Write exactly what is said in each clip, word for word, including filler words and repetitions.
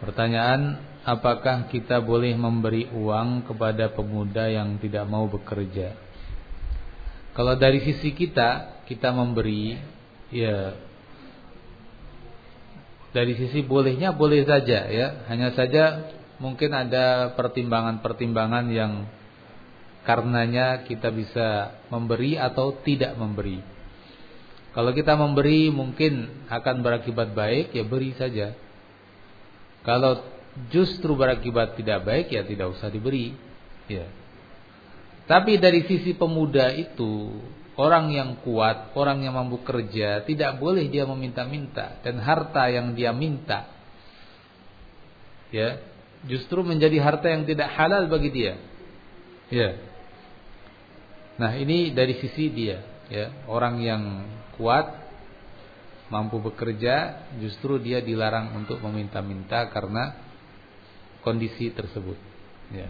Pertanyaan, apakah kita boleh memberi uang kepada pemuda yang tidak mau bekerja? Kalau dari sisi kita, kita memberi, ya dari sisi bolehnya boleh saja ya. Hanya saja mungkin ada pertimbangan-pertimbangan yang karenanya kita bisa memberi atau tidak memberi. Kalau kita memberi mungkin akan berakibat baik, ya beri saja. Kalau justru berakibat tidak baik, ya tidak usah diberi. Ya. Tapi dari sisi pemuda itu, orang yang kuat, orang yang mampu kerja, tidak boleh dia meminta-minta, dan harta yang dia minta, ya, justru menjadi harta yang tidak halal bagi dia. Ya. Nah, ini dari sisi dia, ya, orang yang kuat, mampu bekerja, justru dia dilarang untuk meminta-minta karena kondisi tersebut. Ya.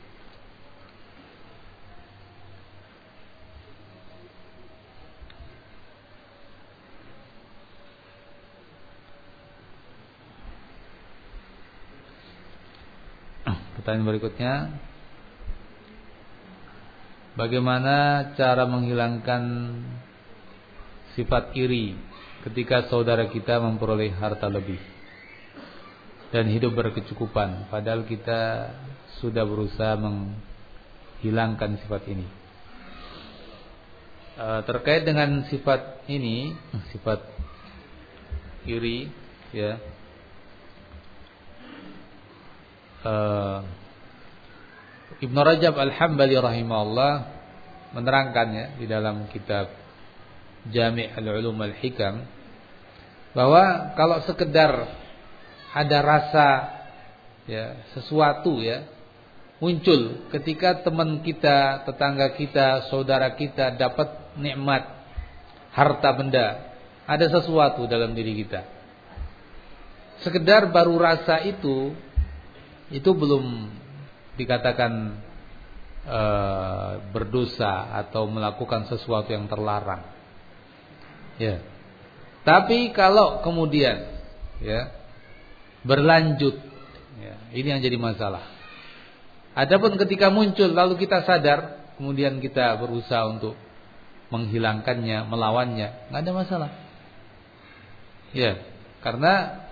Pertanyaan berikutnya, bagaimana cara menghilangkan sifat iri ketika saudara kita memperoleh harta lebih dan hidup berkecukupan, padahal kita sudah berusaha menghilangkan sifat ini. E, terkait dengan sifat ini, sifat iri, ya, e, Ibnu Rajab Al-Hambali rahimahullah menerangkannya di dalam kitab Jami' Al-Ulum Al-Hikam, bahwa kalau sekedar ada rasa, ya, sesuatu, ya, muncul ketika teman kita, tetangga kita, saudara kita dapat nikmat harta benda, ada sesuatu dalam diri kita, sekedar baru rasa itu, itu belum dikatakan e, berdosa atau melakukan sesuatu yang terlarang. Ya. Tapi kalau kemudian, ya, berlanjut, ya, ini yang jadi masalah. Adapun ketika muncul lalu kita sadar, kemudian kita berusaha untuk menghilangkannya, melawannya, nggak ada masalah. Ya, karena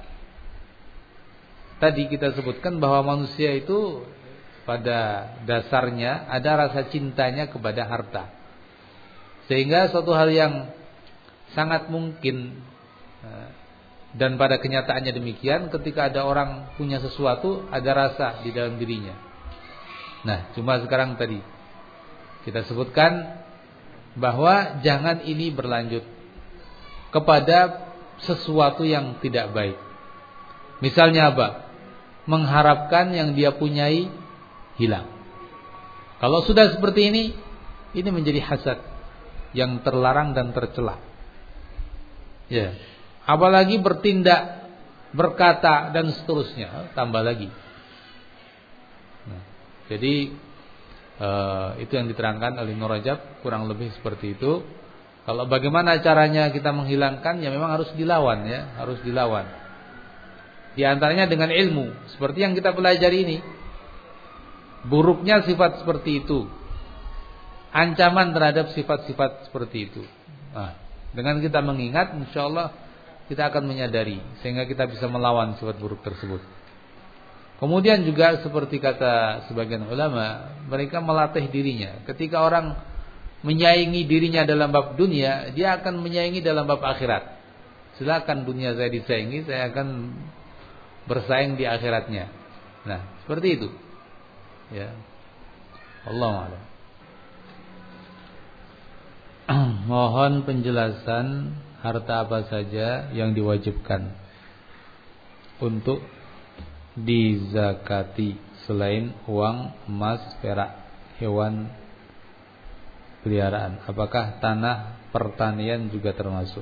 tadi kita sebutkan bahwa manusia itu pada dasarnya ada rasa cintanya kepada harta, sehingga suatu hal yang sangat mungkin, dan pada kenyataannya demikian, ketika ada orang punya sesuatu, ada rasa di dalam dirinya. Nah, cuma sekarang tadi kita sebutkan bahwa jangan ini berlanjut kepada sesuatu yang tidak baik. Misalnya apa? Mengharapkan yang dia punyai hilang. Kalau sudah seperti ini, ini menjadi hasad yang terlarang dan tercela. Ya, apalagi bertindak, berkata dan seterusnya, tambah lagi. Nah, jadi uh, itu yang diterangkan oleh Ibnu Rajab, kurang lebih seperti itu. Kalau bagaimana caranya kita menghilangkan, ya memang harus dilawan, ya, harus dilawan. Di antaranya dengan ilmu, seperti yang kita pelajari ini. Buruknya sifat seperti itu, ancaman terhadap sifat-sifat seperti itu. Nah, dengan kita mengingat, insya Allah kita akan menyadari, sehingga kita bisa melawan sifat buruk tersebut. Kemudian juga seperti kata sebagian ulama, mereka melatih dirinya. Ketika orang menyaingi dirinya dalam bab dunia, dia akan menyaingi dalam bab akhirat. Silakan dunia saya disaingi, saya akan bersaing di akhiratnya. Nah, seperti itu. Ya, Allahu a'lam. Mohon penjelasan harta apa saja yang diwajibkan untuk dizakati selain uang, emas, perak, hewan peliharaan. Apakah tanah pertanian juga termasuk?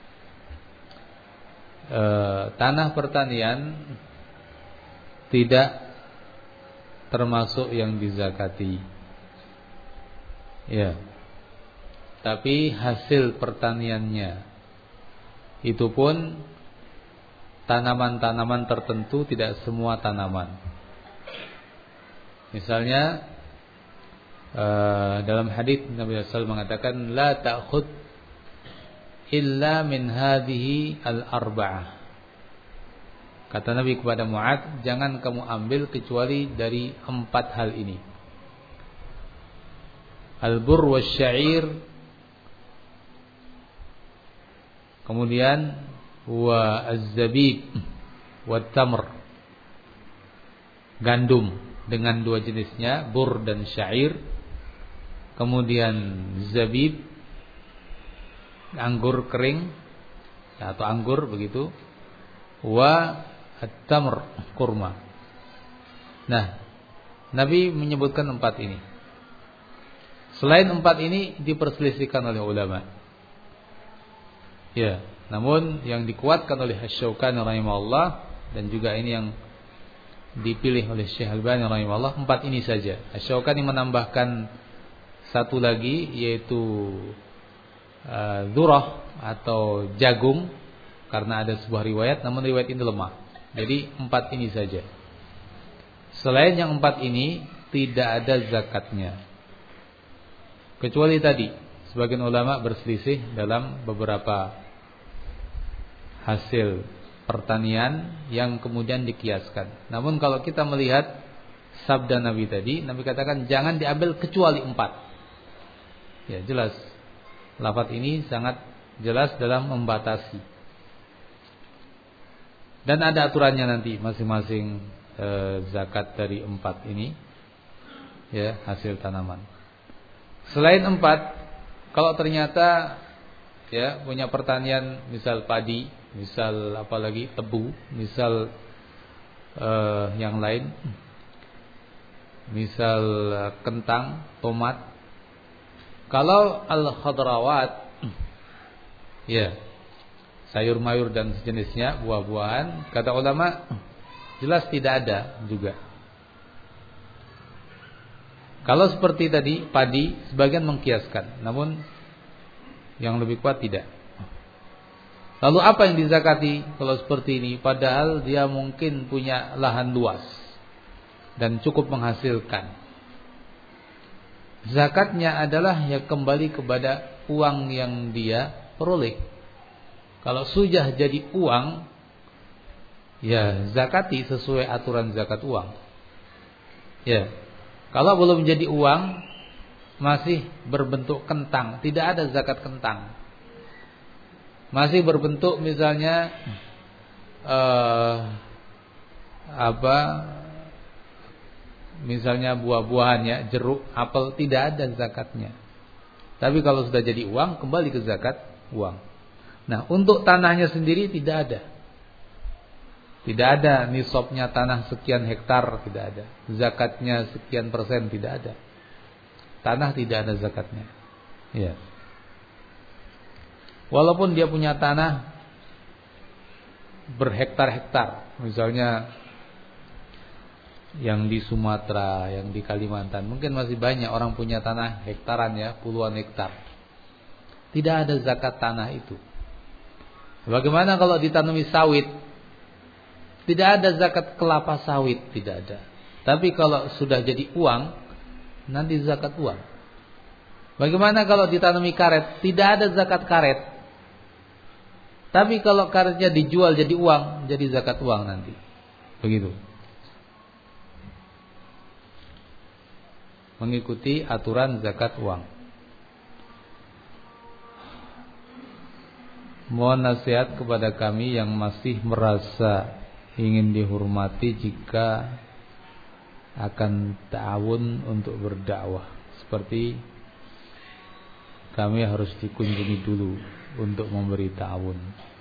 E, tanah pertanian tidak termasuk yang dizakati. Ya. Tapi hasil pertaniannya itu pun tanaman-tanaman tertentu, tidak semua tanaman. Misalnya uh, dalam hadis Nabi sallallahu alaihi wasallam mengatakan la ta'khud illa min hadhihi al-arba'ah. Kata Nabi kepada Mu'adz, jangan kamu ambil kecuali dari empat hal ini. Al-burr wasy-sya'ir, kemudian wa az-zabib wat-tamr, gandum dengan dua jenisnya, bur dan syair, kemudian zabib, anggur kering atau anggur begitu, wa at-tamr, kurma. Nah, Nabi menyebutkan empat ini. Selain empat ini diperselisihkan oleh ulama. Ya, namun yang dikuatkan oleh Asy-Syaukani rahimahullah dan juga ini yang dipilih oleh Syekh Albani rahimahullah, empat ini saja. Asy-Syaukani menambahkan satu lagi, yaitu uh, dzurah atau jagung, karena ada sebuah riwayat, namun riwayat ini lemah. Jadi empat ini saja. Selain yang empat ini tidak ada zakatnya. Kecuali tadi sebagian ulama berselisih dalam beberapa hasil pertanian yang kemudian dikiaskan. Namun kalau kita melihat sabda Nabi tadi, Nabi katakan jangan diambil kecuali empat. Ya jelas, lafaz ini sangat jelas dalam membatasi. Dan ada aturannya nanti masing-masing e, zakat dari empat ini, ya, hasil tanaman. Selain empat, kalau ternyata ya punya pertanian, misal padi, misal apalagi tebu, misal e, yang lain, misal kentang, tomat. Kalau al-khadrawat, ya, sayur mayur dan sejenisnya, buah-buahan, kata ulama jelas tidak ada juga. Kalau seperti tadi padi, sebagian mengkiaskan, namun yang lebih kuat tidak. Lalu apa yang dizakati kalau seperti ini? Padahal dia mungkin punya lahan luas dan cukup menghasilkan. Zakatnya adalah ya kembali kepada uang yang dia peroleh. Kalau sudah jadi uang, ya zakati sesuai aturan zakat uang. Ya, kalau belum jadi uang, masih berbentuk kentang, tidak ada zakat kentang. Masih berbentuk misalnya eh, apa? Misalnya buah-buahannya, jeruk, apel, tidak ada zakatnya. Tapi kalau sudah jadi uang, kembali ke zakat uang. Nah, untuk tanahnya sendiri tidak ada. Tidak ada nisabnya tanah sekian hektar, tidak ada. Zakatnya sekian persen, tidak ada. Tanah tidak ada zakatnya. Ya. Walaupun dia punya tanah berhektar-hektar, misalnya yang di Sumatera, yang di Kalimantan, mungkin masih banyak orang punya tanah hektaran ya, puluhan hektar. Tidak ada zakat tanah itu. Bagaimana kalau ditanami sawit? Tidak ada zakat kelapa sawit, tidak ada. Tapi kalau sudah jadi uang, nanti zakat uang. Bagaimana kalau ditanami karet? Tidak ada zakat karet. Tapi kalau karetnya dijual jadi uang, jadi zakat uang nanti. Begitu. Mengikuti aturan zakat uang. Mohon nasihat kepada kami yang masih merasa ingin dihormati jika akan ta'awun untuk berdakwah. Seperti kami harus dikunjungi dulu untuk memberi ta'awun.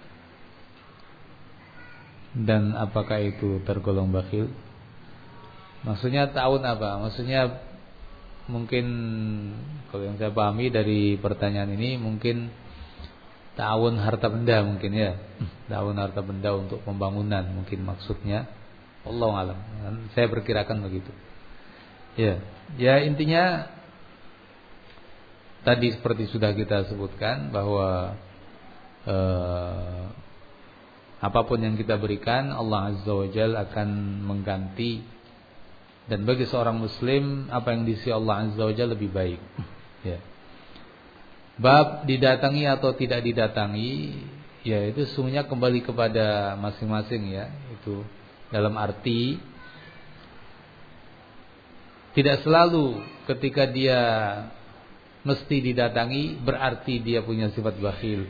Dan apakah itu tergolong bakhil? Maksudnya ta'awun apa? Maksudnya mungkin kalau yang saya pahami dari pertanyaan ini mungkin ta'awun harta benda mungkin ya. Ta'awun harta benda untuk pembangunan mungkin maksudnya. Wallahu a'lam. Saya perkirakan begitu. Ya, ya intinya tadi seperti sudah kita sebutkan bahwa eh, apapun yang kita berikan, Allah Azza wa Jalla akan mengganti. Dan bagi seorang muslim, apa yang diisi Allah Azza wa Jalla lebih baik. Ya. Bab didatangi atau tidak didatangi, ya itu sesungguhnya kembali kepada masing-masing ya. Itu dalam arti tidak selalu ketika dia mesti didatangi berarti dia punya sifat bakhil.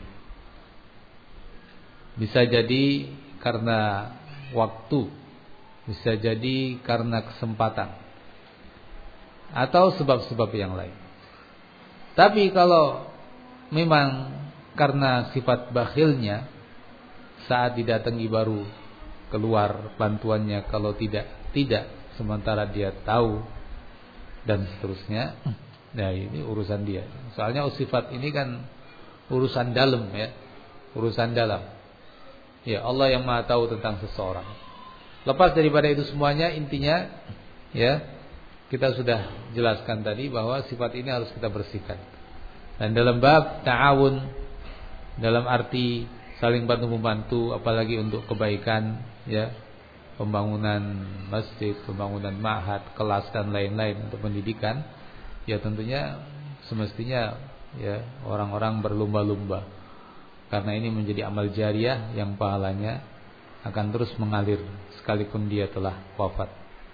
Bisa jadi karena waktu, bisa jadi karena kesempatan, atau sebab-sebab yang lain. Tapi kalau memang karena sifat bakhilnya, saat didatangi baru keluar bantuannya, kalau tidak, tidak, sementara dia tahu, dan seterusnya. Nah ini urusan dia. Soalnya sifat ini kan urusan dalam ya, urusan dalam. Ya Allah yang Maha tahu tentang seseorang. Lepas daripada itu semuanya, intinya ya kita sudah jelaskan tadi bahwa sifat ini harus kita bersihkan. Dan dalam bab ta'awun, dalam arti saling bantu membantu, apalagi untuk kebaikan ya, pembangunan masjid, pembangunan ma'had, kelas dan lain-lain untuk pendidikan, ya tentunya semestinya ya orang-orang berlomba-lomba, karena ini menjadi amal jariah yang pahalanya akan terus mengalir sekalipun dia telah wafat.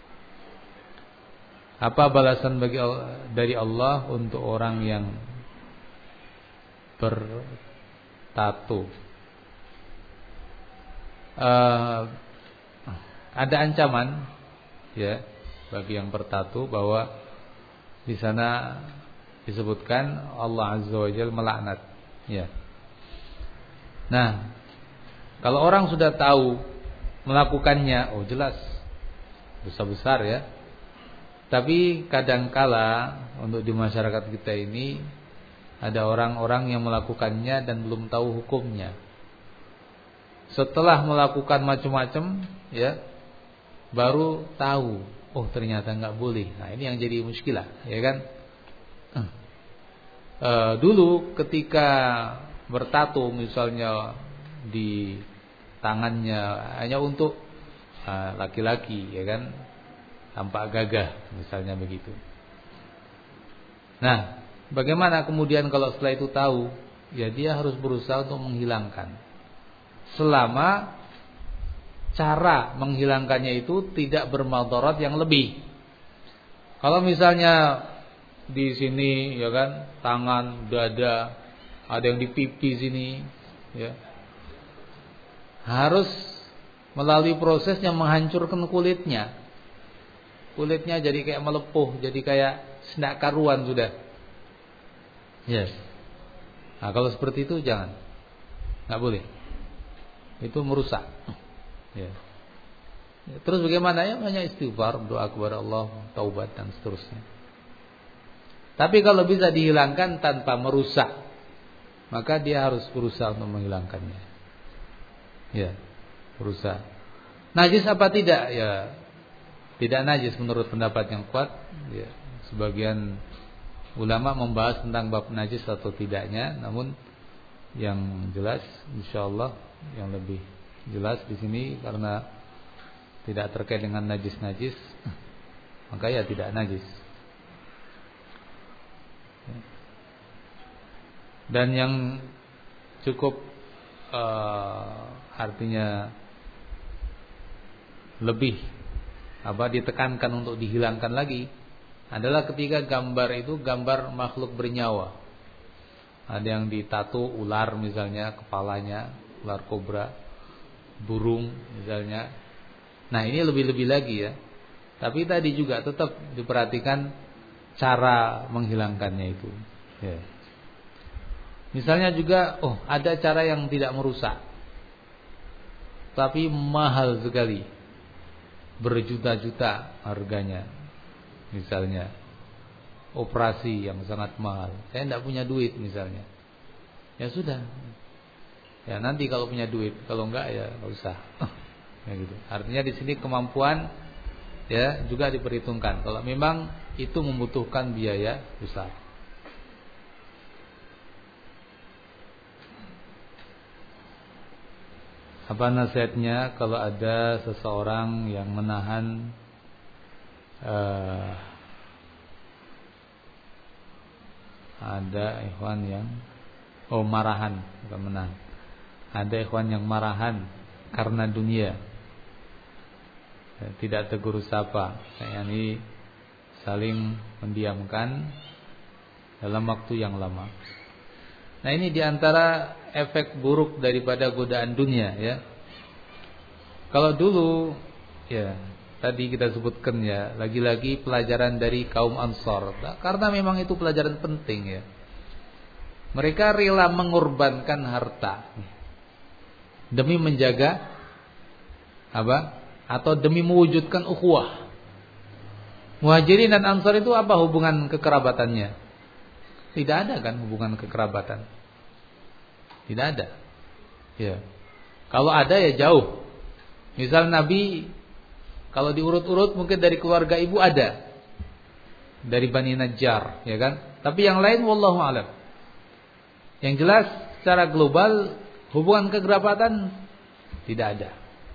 Apa balasan bagi dari Allah untuk orang yang bertato? Uh, ada ancaman ya bagi yang bertato, bahwa di sana disebutkan Allah Azza wa Jalla melaknat ya. Nah, kalau orang sudah tahu melakukannya, oh jelas dosa besar ya. Tapi kadangkala untuk di masyarakat kita ini ada orang-orang yang melakukannya dan belum tahu hukumnya. Setelah melakukan macam-macam ya, baru tahu, oh ternyata nggak boleh. Nah ini yang jadi muskilah ya kan. E, dulu ketika bertato misalnya di tangannya hanya untuk uh, laki-laki ya kan, tampak gagah misalnya begitu. Nah, bagaimana kemudian kalau setelah itu tahu? Ya dia harus berusaha untuk menghilangkan, selama cara menghilangkannya itu tidak bermadarat yang lebih. Kalau misalnya di sini ya kan, tangan, dada, ada yang di pipi sini ya, harus melalui proses yang menghancurkan kulitnya. Kulitnya jadi kayak melepuh, jadi kayak sendak karuan sudah. Yes. Nah kalau seperti itu jangan, nggak boleh. Itu merusak. Ya. Terus bagaimana ya? Hanya istighfar, doa kepada Allah, taubat dan seterusnya. Tapi kalau bisa dihilangkan tanpa merusak, maka dia harus berusaha untuk menghilangkannya. Ya, berusaha. Najis apa tidak? Ya, tidak najis menurut pendapat yang kuat. Ya, sebagian ulama membahas tentang bab najis atau tidaknya, namun yang jelas, insyaallah yang lebih jelas di sini karena tidak terkait dengan najis-najis, maka ya tidak najis. Dan yang cukup uh, artinya lebih apa ditekankan untuk dihilangkan lagi adalah ketika gambar itu gambar makhluk bernyawa. Ada yang ditato ular misalnya kepalanya, ular kobra, burung misalnya. Nah ini lebih-lebih lagi ya. Tapi tadi juga tetap diperhatikan cara menghilangkannya itu ya. Misalnya juga, oh ada cara yang tidak merusak, tapi mahal sekali, berjuta-juta harganya. Misalnya operasi yang sangat mahal, saya tidak punya duit misalnya. Ya sudah, ya nanti kalau punya duit, kalau enggak ya enggak usah. Ya gitu. Artinya di sini kemampuan ya juga diperhitungkan. Kalau memang itu membutuhkan biaya besar. Apa nasihatnya kalau ada seseorang yang menahan uh, ada ikhwan yang oh marahan, bukan menahan. Ada ikhwan yang marahan karena dunia, tidak tegur sapa, yakni saling mendiamkan dalam waktu yang lama. Nah, ini diantara efek buruk daripada godaan dunia, ya. Kalau dulu, ya tadi kita sebutkan, ya, lagi-lagi pelajaran dari kaum Ansar, karena memang itu pelajaran penting, ya. Mereka rela mengorbankan harta demi menjaga apa? Atau demi mewujudkan ukhuwah. Muhajirin dan Ansar itu apa hubungan kekerabatannya? Tidak ada kan hubungan kekerabatan. Tidak ada. Ya. Kalau ada ya jauh. Misal Nabi kalau diurut-urut mungkin dari keluarga ibu ada. Dari Bani Najjar, ya kan? Tapi yang lain wallahu a'lam. Yang jelas secara global hubungan kekerabatan tidak ada.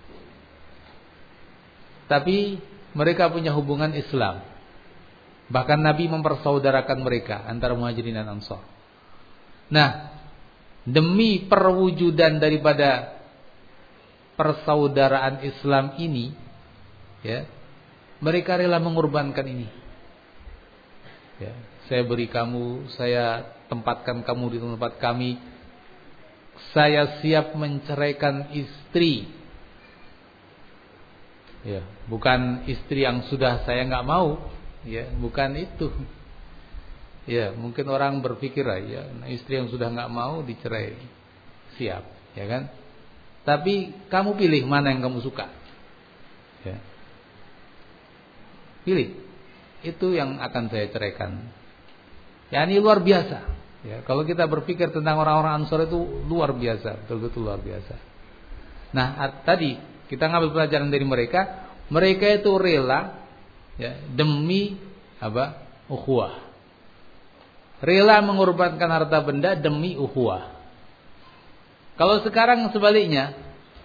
Tapi mereka punya hubungan Islam. Bahkan Nabi mempersaudarakan mereka antara Muhajirin dan Ansar. Nah, demi perwujudan daripada persaudaraan Islam ini, ya, mereka rela mengorbankan ini. Ya, saya beri kamu, saya tempatkan kamu di tempat kami. Saya siap menceraikan istri. Ya, bukan istri yang sudah saya nggak mau. Ya, bukan itu. Ya, mungkin orang berpikir ya, istri yang sudah nggak mau dicerai, siap, ya kan? Tapi kamu pilih mana yang kamu suka. Ya. Pilih. Itu yang akan saya ceraikan. Ya, ini luar biasa. Ya, kalau kita berpikir tentang orang-orang Ansar itu luar biasa, betul-betul luar biasa. Nah, tadi kita ngambil pelajaran dari mereka, mereka itu rela, ya, demi apa? Ukhuwah. Rela mengorbankan harta benda demi ukhuwah. Kalau sekarang sebaliknya,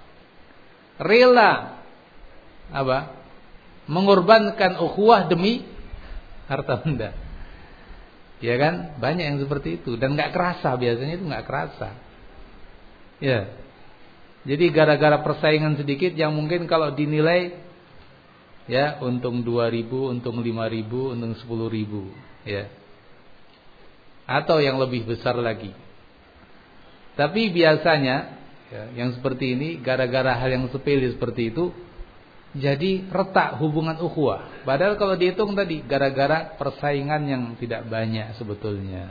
rela apa? Mengorbankan ukhuwah demi harta benda. Ya kan? Banyak yang seperti itu dan enggak kerasa, biasanya itu enggak kerasa. Ya. Jadi gara-gara persaingan sedikit yang mungkin kalau dinilai, ya, untung dua ribu, untung lima ribu, untung sepuluh ribu, ya. Atau yang lebih besar lagi. Tapi biasanya, ya, yang seperti ini gara-gara hal yang sepele seperti itu jadi retak hubungan ukhuwah. Padahal kalau dihitung tadi gara-gara persaingan yang tidak banyak sebetulnya.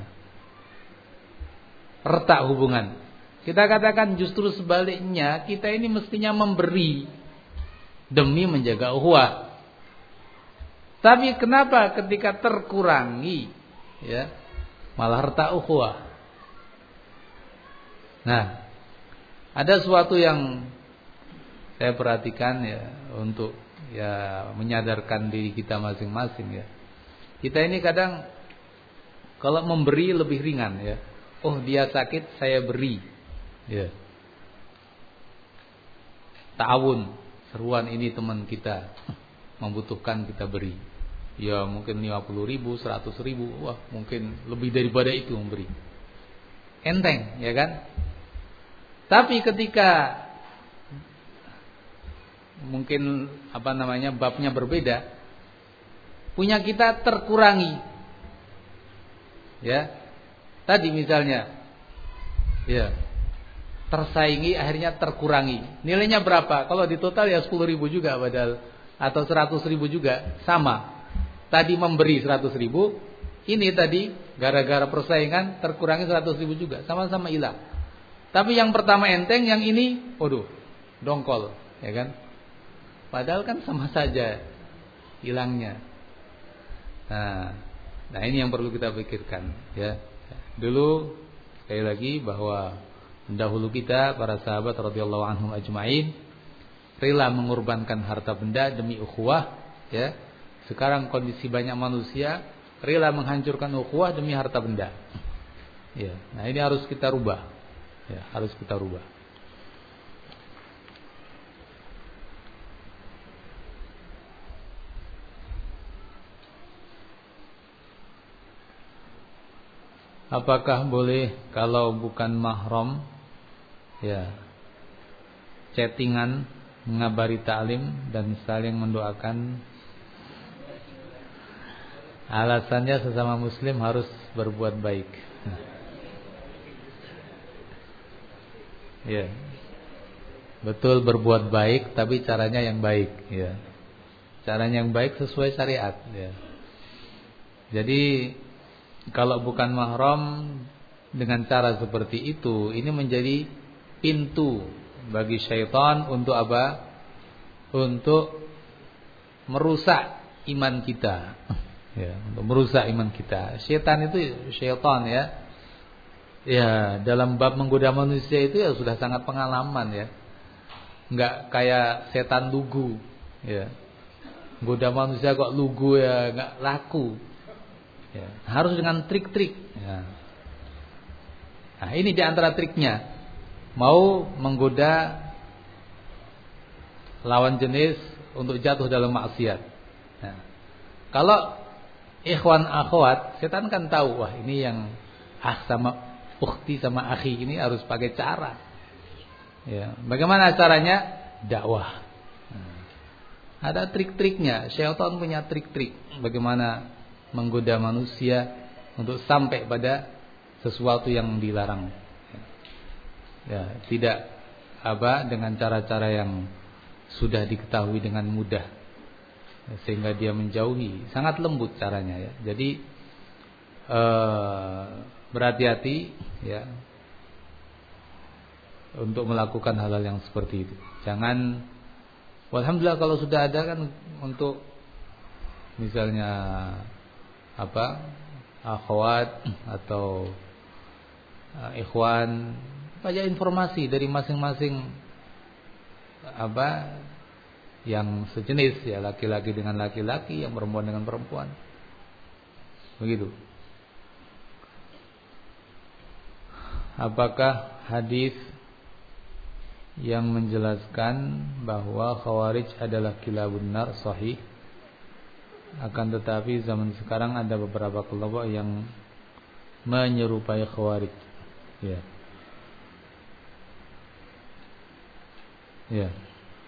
Retak hubungan. Kita katakan justru sebaliknya, kita ini mestinya memberi demi menjaga ukhuwah. Tapi kenapa ketika terkurangi, ya, malah retak ukhuwah? Nah, ada sesuatu yang saya perhatikan, ya, untuk ya menyadarkan diri kita masing-masing, ya. Kita ini kadang kalau memberi lebih ringan, ya. Oh, dia sakit, saya beri. Ya. Ta'awun, seruan ini teman kita membutuhkan, kita beri. Ya mungkin lima puluh ribu, seratus ribu, wah mungkin lebih daripada itu memberi. Enteng, ya kan? Tapi ketika mungkin apa namanya babnya berbeda, punya kita terkurangi, ya. Tadi misalnya, ya, tersaingi akhirnya terkurangi. Nilainya berapa? Kalau di total ya sepuluh ribu juga padahal, atau seratus ribu juga sama. Tadi memberi seratus ribu, ini tadi gara-gara persaingan terkurangi seratus ribu juga, sama-sama hilang. Tapi yang pertama enteng, yang ini, waduh, dongkol, ya kan? Padahal kan sama saja hilangnya. Nah, nah ini yang perlu kita pikirkan, ya. Dulu sekali lagi bahwa pendahulu kita, para sahabat radhiyallahu anhum ajma'in, rela mengorbankan harta benda demi ukhuwah, ya. Sekarang kondisi banyak manusia rela menghancurkan ukhuwah demi harta benda. Ya, nah ini harus kita rubah. Ya, harus kita rubah. Apakah boleh kalau bukan mahram ya chattingan, mengabari ta'lim dan saling mendoakan? Alasannya sesama muslim harus berbuat baik. Ya. Betul, berbuat baik tapi caranya yang baik ya. Caranya yang baik sesuai syariat ya. Jadi kalau bukan mahram dengan cara seperti itu, ini menjadi pintu bagi syaitan untuk apa? Untuk merusak iman kita. Ya, untuk merusak iman kita. Syaitan itu syaitan ya. Ya, dalam bab menggoda manusia itu ya sudah sangat pengalaman ya. Enggak kayak setan lugu ya. Goda manusia kok lugu ya, enggak laku. Ya, harus dengan trik-trik ya. Nah, ini di antara triknya. Mau menggoda lawan jenis untuk jatuh dalam maksiat. Nah, kalau ikhwan akhwat, setan kan tahu, wah ini yang ah sama ukhti sama akhi ini harus pakai cara. Ya, bagaimana caranya? Dakwah. Nah, ada trik-triknya. Syaitan punya trik-trik bagaimana menggoda manusia untuk sampai pada sesuatu yang dilarang. Ya, tidak apa dengan cara-cara yang sudah diketahui dengan mudah, sehingga dia menjauhi. Sangat lembut caranya ya. Jadi eh, berhati-hati ya untuk melakukan hal-hal yang seperti itu. Jangan, alhamdulillah kalau sudah ada kan untuk misalnya apa akhwat atau uh, ikhwan, banyak informasi dari masing-masing apa yang sejenis ya, laki-laki dengan laki-laki, yang perempuan dengan perempuan, begitu. Apakah hadis yang menjelaskan bahwa khawarij adalah kilabun nar sahih? Akan tetapi zaman sekarang ada beberapa kelompok yang menyerupai khawarij. Ya. Ya.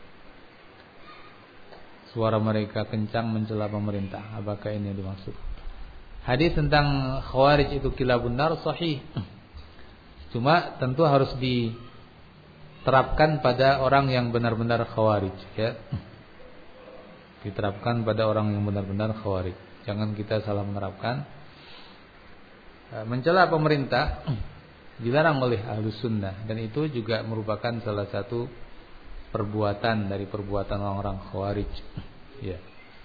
Suara mereka kencang mencela pemerintah. Apakah ini yang dimaksud? Hadis tentang khawarij itu kilabun nar sahih. Cuma tentu harus diterapkan pada orang yang benar-benar khawarij ya. Diterapkan pada orang yang benar-benar khawarij. Jangan kita salah menerapkan. Mencela pemerintah dilarang oleh Ahlus Sunnah, dan itu juga merupakan salah satu perbuatan dari perbuatan orang-orang khawarij. Ya.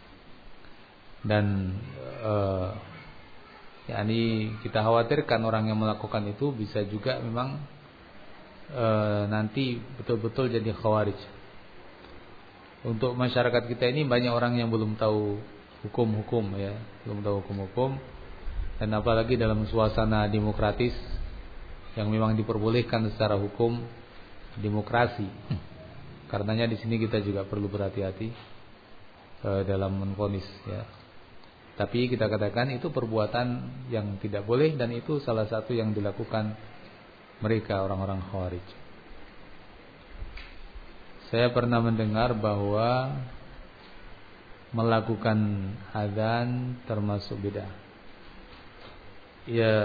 Dan eh, yakni kita khawatirkan orang yang melakukan itu bisa juga memang eh, nanti betul-betul jadi khawarij. Untuk masyarakat kita ini banyak orang yang belum tahu hukum-hukum ya, belum tahu hukum-hukum, dan apalagi dalam suasana demokratis yang memang diperbolehkan secara hukum demokrasi. Karenanya di sini kita juga perlu berhati-hati eh, dalam menvonis ya. Tapi kita katakan itu perbuatan yang tidak boleh, dan itu salah satu yang dilakukan mereka orang-orang khawarij. Saya pernah mendengar bahwa melakukan azan termasuk bid'ah. Ya,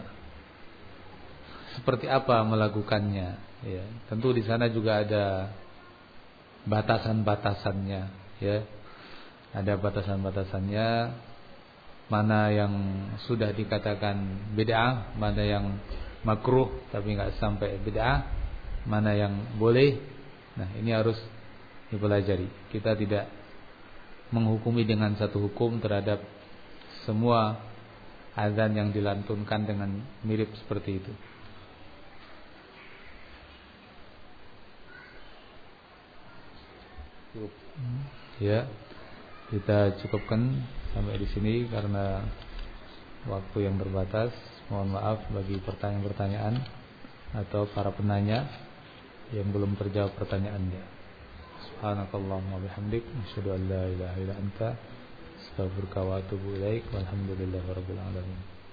seperti apa melakukannya? Ya, tentu di sana juga ada batasan-batasannya. Ya, ada batasan-batasannya. Mana yang sudah dikatakan bid'ah, mana yang makruh tapi nggak sampai bid'ah, mana yang boleh. Nah, ini harus dipelajari. Kita tidak menghukumi dengan satu hukum terhadap semua azan yang dilantunkan dengan mirip seperti itu. Cukup. Ya, kita cukupkan sampai di sini karena waktu yang terbatas. Mohon maaf bagi pertanyaan-pertanyaan atau para penanya yang belum terjawab pertanyaannya. Subhanakallahumma bihamdik, asyhadu an la ilaha illa anta, astaghfiruka wa atubu ilaik. Walhamdulillahirabbil alamin.